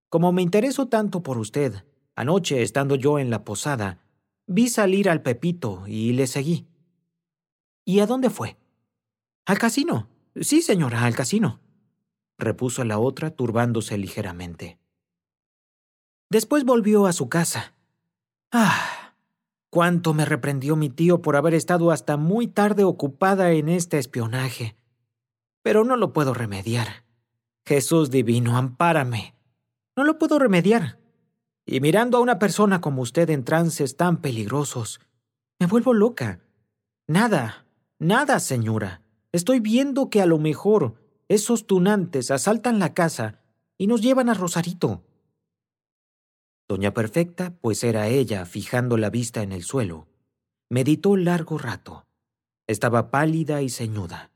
Como me intereso tanto por usted, anoche, estando yo en la posada, vi salir al Pepito y le seguí. ¿Y a dónde fue? Al casino. Sí, señora, al casino, repuso la otra, turbándose ligeramente. Después volvió a su casa. ¡Ah! Cuánto me reprendió mi tío por haber estado hasta muy tarde ocupada en este espionaje. Pero no lo puedo remediar. Jesús divino, ampárame. No lo puedo remediar. Y mirando a una persona como usted en trances tan peligrosos, me vuelvo loca. Nada, nada, señora. Estoy viendo que a lo mejor esos tunantes asaltan la casa y nos llevan a Rosarito. Doña Perfecta, pues era ella fijando la vista en el suelo, meditó largo rato. Estaba pálida y ceñuda.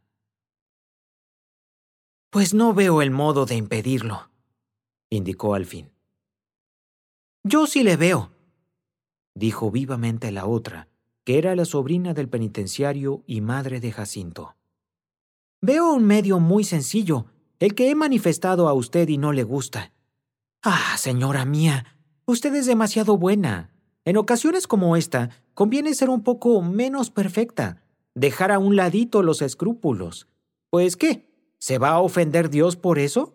Pues no veo el modo de impedirlo, indicó al fin. Yo sí le veo, dijo vivamente la otra, que era la sobrina del penitenciario y madre de Jacinto. Veo un medio muy sencillo, el que he manifestado a usted y no le gusta. Ah, señora mía, usted es demasiado buena. En ocasiones como esta, conviene ser un poco menos perfecta, dejar a un ladito los escrúpulos. Pues, ¿qué? ¿Se va a ofender Dios por eso?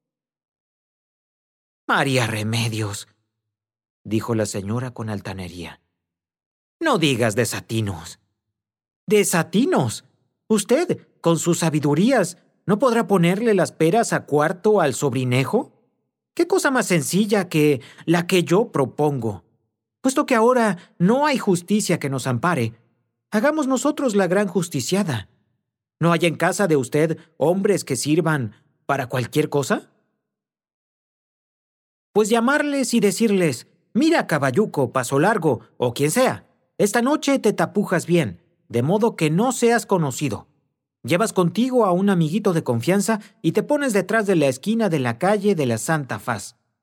María Remedios, dijo la señora con altanería. No digas desatinos. ¿Desatinos? ¿Usted, con sus sabidurías, no podrá ponerle las peras a cuarto al sobrinejo? ¿Qué cosa más sencilla que la que yo propongo? Puesto que ahora no hay justicia que nos ampare, hagamos nosotros la gran justiciada. ¿No hay en casa de usted hombres que sirvan para cualquier cosa? Pues llamarles y decirles, mira, caballuco, paso largo, o quien sea, esta noche te tapujas bien, de modo que no seas conocido. Llevas contigo a un amiguito de confianza y te pones detrás de la esquina de la calle de la Santa Faz.